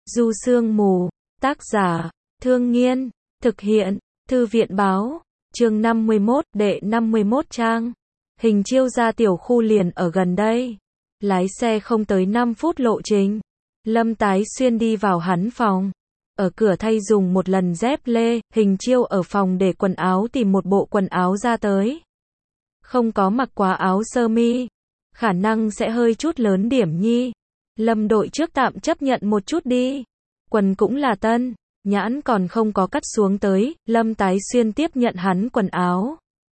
Du Sương Mù, tác giả, Thương Nghiên, thực hiện, Thư viện Báo, chương 51, đệ 51 trang. Hình Chiêu ra tiểu khu liền ở gần đây. Lái xe không tới 5 phút lộ trình. Lâm Tái Xuyên đi vào hắn phòng. Ở cửa thay dùng một lần dép lê, Hình Chiêu ở phòng để quần áo tìm một bộ quần áo ra tới. Không có mặc quá áo sơ mi. Khả năng sẽ hơi chút lớn điểm nhi. Lâm đội trước tạm chấp nhận một chút đi. Quần cũng là tân, nhãn còn không có cắt xuống tới, Lâm Tái Xuyên tiếp nhận hắn quần áo.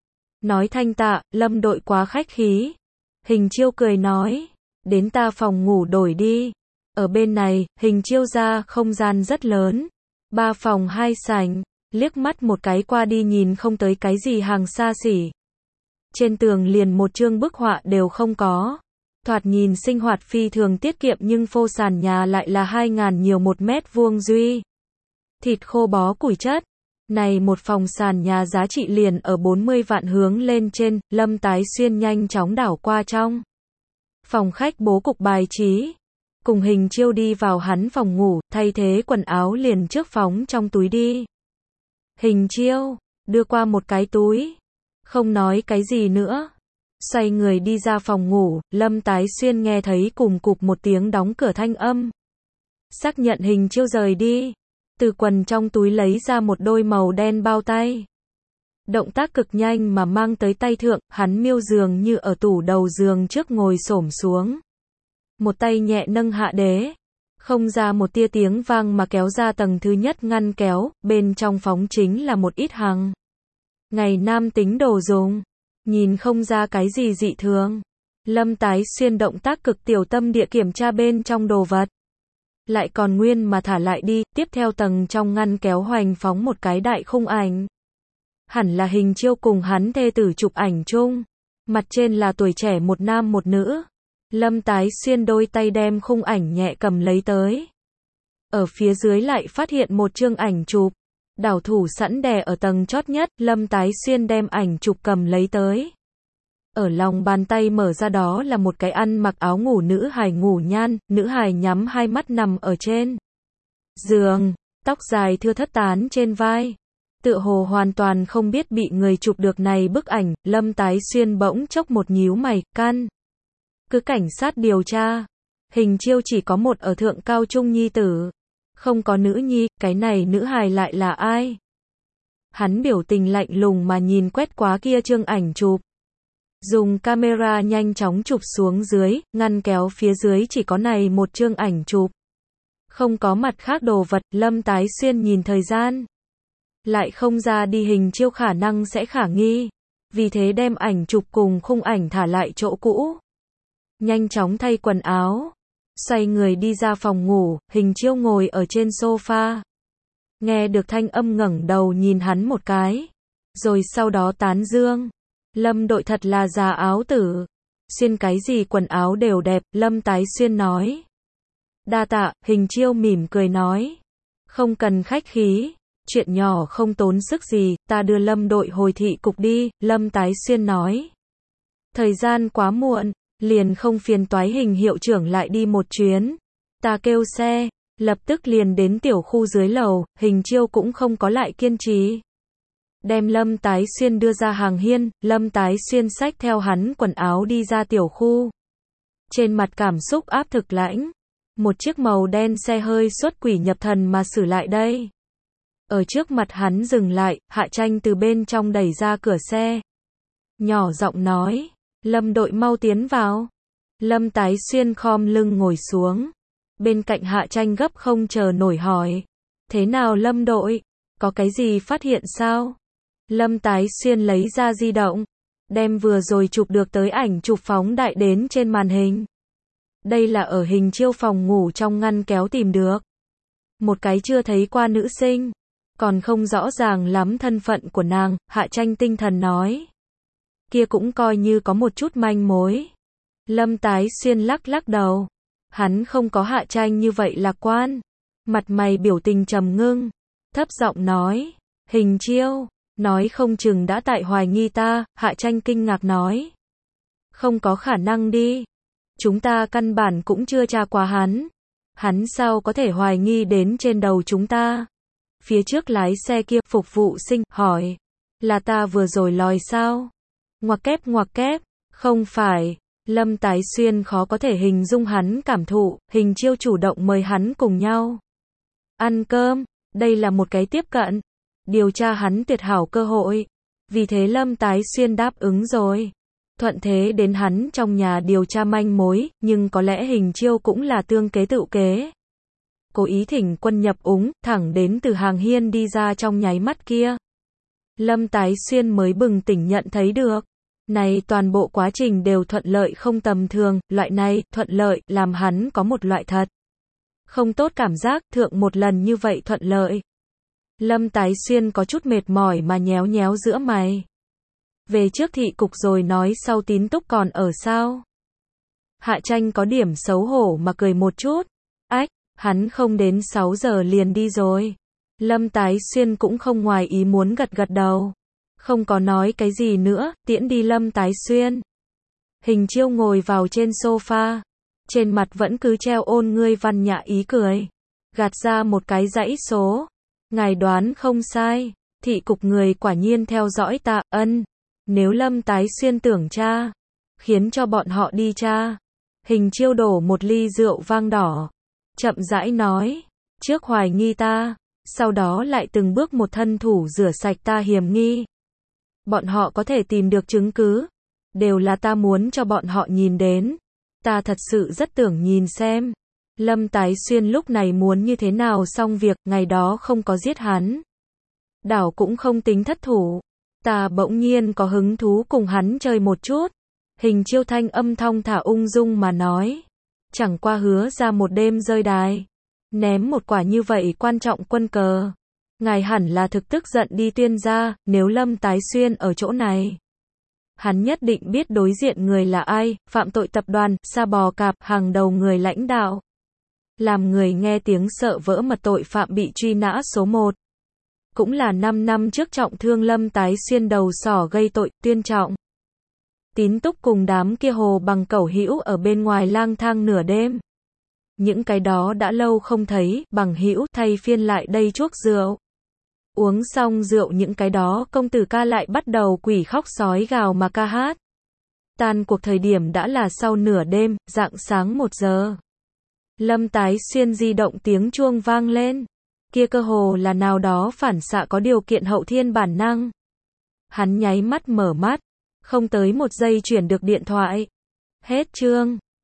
Nói thanh tạ, Lâm đội quá khách khí. Hình Chiêu cười nói, đến ta phòng ngủ đổi đi. Ở bên này, Hình Chiêu ra không gian rất lớn. 3 phòng 2 sảnh, liếc mắt một cái qua đi nhìn không tới cái gì hàng xa xỉ. Trên tường liền một chương bức họa đều không có. Thoạt nhìn sinh hoạt phi thường tiết kiệm nhưng phô sàn nhà lại là 2.000 nhiều một mét vuông duy. Thịt khô bó củi chất. Này một phòng sàn nhà giá trị liền ở 40 vạn hướng lên trên, Lâm Tái Xuyên nhanh chóng đảo qua trong. Phòng khách bố cục bài trí. Cùng Hình Chiêu đi vào hắn phòng ngủ, thay thế quần áo liền trước phóng trong túi đi. Hình Chiêu, đưa qua một cái túi. Không nói cái gì nữa. Xoay người đi ra phòng ngủ, Lâm Tái Xuyên nghe thấy cùm cụp một tiếng đóng cửa thanh âm. Xác nhận Hình Chiêu rời đi. Từ quần trong túi lấy ra một đôi màu đen bao tay. Động tác cực nhanh mà mang tới tay thượng, hắn miêu dường như ở tủ đầu giường trước ngồi xổm xuống. Một tay nhẹ nâng hạ đế. Không ra một tia tiếng vang mà kéo ra tầng thứ nhất ngăn kéo, bên trong phóng chính là một ít hàng ngày nam tính đồ dùng. Nhìn không ra cái gì dị thường. Lâm Tái Xuyên động tác cực tiểu tâm địa kiểm tra bên trong đồ vật. Lại còn nguyên mà thả lại đi, tiếp theo tầng trong ngăn kéo hoành phóng một cái đại khung ảnh. Hẳn là Hình Chiêu cùng hắn thê tử chụp ảnh chung. Mặt trên là tuổi trẻ một nam một nữ. Lâm Tái Xuyên đôi tay đem khung ảnh nhẹ cầm lấy tới. Ở phía dưới lại phát hiện một chương ảnh chụp. Đảo thủ sẵn đè ở tầng chót nhất, Lâm Tái Xuyên đem ảnh chụp cầm lấy tới. Ở lòng bàn tay mở ra đó là một cái ăn mặc áo ngủ nữ hài ngủ nhan, nữ hài nhắm hai mắt nằm ở trên giường, tóc dài thưa thớt tán trên vai. Tựa hồ hoàn toàn không biết bị người chụp được này bức ảnh, Lâm Tái Xuyên bỗng chốc một nhíu mày, căn cứ cảnh sát điều tra. Hình Chiêu chỉ có một ở thượng cao trung nhi tử. Không có nữ nhi, cái này nữ hài lại là ai? Hắn biểu tình lạnh lùng mà nhìn quét quá kia chương ảnh chụp. Dùng camera nhanh chóng chụp xuống dưới, ngăn kéo phía dưới chỉ có này một chương ảnh chụp. Không có mặt khác đồ vật, Lâm Tái Xuyên nhìn thời gian. Lại không ra đi Hình Chiêu khả năng sẽ khả nghi. Vì thế đem ảnh chụp cùng khung ảnh thả lại chỗ cũ. Nhanh chóng thay quần áo. Xoay người đi ra phòng ngủ, Hình Chiêu ngồi ở trên sofa. Nghe được thanh âm ngẩng đầu nhìn hắn một cái. Rồi sau đó tán dương. Lâm đội thật là già áo tử. Xuyên cái gì quần áo đều đẹp, Lâm Tái Xuyên nói. Đa tạ, Hình Chiêu mỉm cười nói. Không cần khách khí. Chuyện nhỏ không tốn sức gì, ta đưa Lâm đội hồi thị cục đi, Lâm Tái Xuyên nói. Thời gian quá muộn. Liền không phiền toái Hình hiệu trưởng lại đi một chuyến. Ta kêu xe, lập tức liền đến tiểu khu dưới lầu, Hình Chiêu cũng không có lại kiên trì. Đem Lâm Tái Xuyên đưa ra hàng hiên, Lâm Tái Xuyên xách theo hắn quần áo đi ra tiểu khu. Trên mặt cảm xúc áp thực lãnh. Một chiếc màu đen xe hơi xuất quỷ nhập thần mà xử lại đây. Ở trước mặt hắn dừng lại, Hạ Tranh từ bên trong đẩy ra cửa xe. Nhỏ giọng nói. Lâm đội mau tiến vào. Lâm Tái Xuyên khom lưng ngồi xuống. Bên cạnh Hạ Tranh gấp không chờ nổi hỏi. Thế nào Lâm đội? Có cái gì phát hiện sao? Lâm Tái Xuyên lấy ra di động. Đem vừa rồi chụp được tới ảnh chụp phóng đại đến trên màn hình. Đây là ở Hình Chiêu phòng ngủ trong ngăn kéo tìm được. Một cái chưa thấy qua nữ sinh. Còn không rõ ràng lắm thân phận của nàng, Hạ Tranh tinh thần nói. Kia cũng coi như có một chút manh mối. Lâm Tái Xuyên lắc lắc đầu. Hắn không có Hạ Tranh như vậy lạc quan. Mặt mày biểu tình trầm ngưng. Thấp giọng nói. Hình Chiêu. Nói không chừng đã tại hoài nghi ta, Hạ Tranh kinh ngạc nói. Không có khả năng đi. Chúng ta căn bản cũng chưa tra qua hắn. Hắn sao có thể hoài nghi đến trên đầu chúng ta? Phía trước lái xe kia, phục vụ sinh, hỏi. Là ta vừa rồi lòi sao? Ngoặc kép, không phải. Lâm Tái Xuyên khó có thể hình dung hắn cảm thụ, Hình Chiêu chủ động mời hắn cùng nhau ăn cơm, đây là một cái tiếp cận, điều tra hắn tuyệt hảo cơ hội. Vì thế Lâm Tái Xuyên đáp ứng rồi. Thuận thế đến hắn trong nhà điều tra manh mối, nhưng có lẽ Hình Chiêu cũng là tương kế tự kế. Cố ý thỉnh quân nhập úng, thẳng đến từ hàng hiên đi ra trong nháy mắt kia. Lâm Tái Xuyên mới bừng tỉnh nhận thấy được. Này toàn bộ quá trình đều thuận lợi không tầm thường, loại này, thuận lợi, làm hắn có một loại thật không tốt cảm giác, thượng một lần như vậy thuận lợi. Lâm Tái Xuyên có chút mệt mỏi mà nhéo nhéo giữa mày. Về trước thị cục rồi nói sau Tín Túc còn ở sao? Hạ Tranh có điểm xấu hổ mà cười một chút. Ách, hắn không đến 6 giờ liền đi rồi. Lâm Tái Xuyên cũng không ngoài ý muốn gật gật đầu. Không có nói cái gì nữa, tiễn đi Lâm Tái Xuyên. Hình Chiêu ngồi vào trên sofa. Trên mặt vẫn cứ treo ôn ngươi văn nhã ý cười. Gạt ra một cái dãy số. Ngài đoán không sai. Thị cục người quả nhiên theo dõi ta, Nếu Lâm Tái Xuyên tưởng tra, khiến cho bọn họ đi tra. Hình Chiêu đổ một ly rượu vang đỏ. Chậm rãi nói. Trước hoài nghi ta. Sau đó lại từng bước một thân thủ rửa sạch ta hiểm nghi. Bọn họ có thể tìm được chứng cứ. Đều là ta muốn cho bọn họ nhìn đến. Ta thật sự rất tưởng nhìn xem. Lâm Tái Xuyên lúc này muốn như thế nào xong việc, ngày đó không có giết hắn. Đảo cũng không tính thất thủ. Ta bỗng nhiên có hứng thú cùng hắn chơi một chút. Hình Chiêu thanh âm thong thả ung dung mà nói. Chẳng qua hứa ra một đêm rơi đài. Ném một quả như vậy quan trọng quân cờ. Ngài hẳn là thực tức giận đi tuyên ra, nếu Lâm Tái Xuyên ở chỗ này. Hắn nhất định biết đối diện người là ai, phạm tội tập đoàn, sa bò cạp, hàng đầu người lãnh đạo. Làm người nghe tiếng sợ vỡ mật tội phạm bị truy nã số 1. Cũng là 5 năm trước trọng thương Lâm Tái Xuyên đầu sỏ gây tội, tuyên trọng. Tín Túc cùng đám kia hồ bằng cẩu hữu ở bên ngoài lang thang nửa đêm. Những cái đó đã lâu không thấy, bằng hữu thay phiên lại đây chuốc rượu. Uống xong rượu những cái đó công tử ca lại bắt đầu quỷ khóc sói gào mà ca hát. Tan cuộc thời điểm đã là sau nửa đêm, rạng sáng 1 giờ. Lâm Tái Xuyên di động tiếng chuông vang lên. Kia cơ hồ là nào đó phản xạ có điều kiện hậu thiên bản năng. Hắn nháy mắt mở mắt, không tới 1 giây chuyển được điện thoại. Hết chương.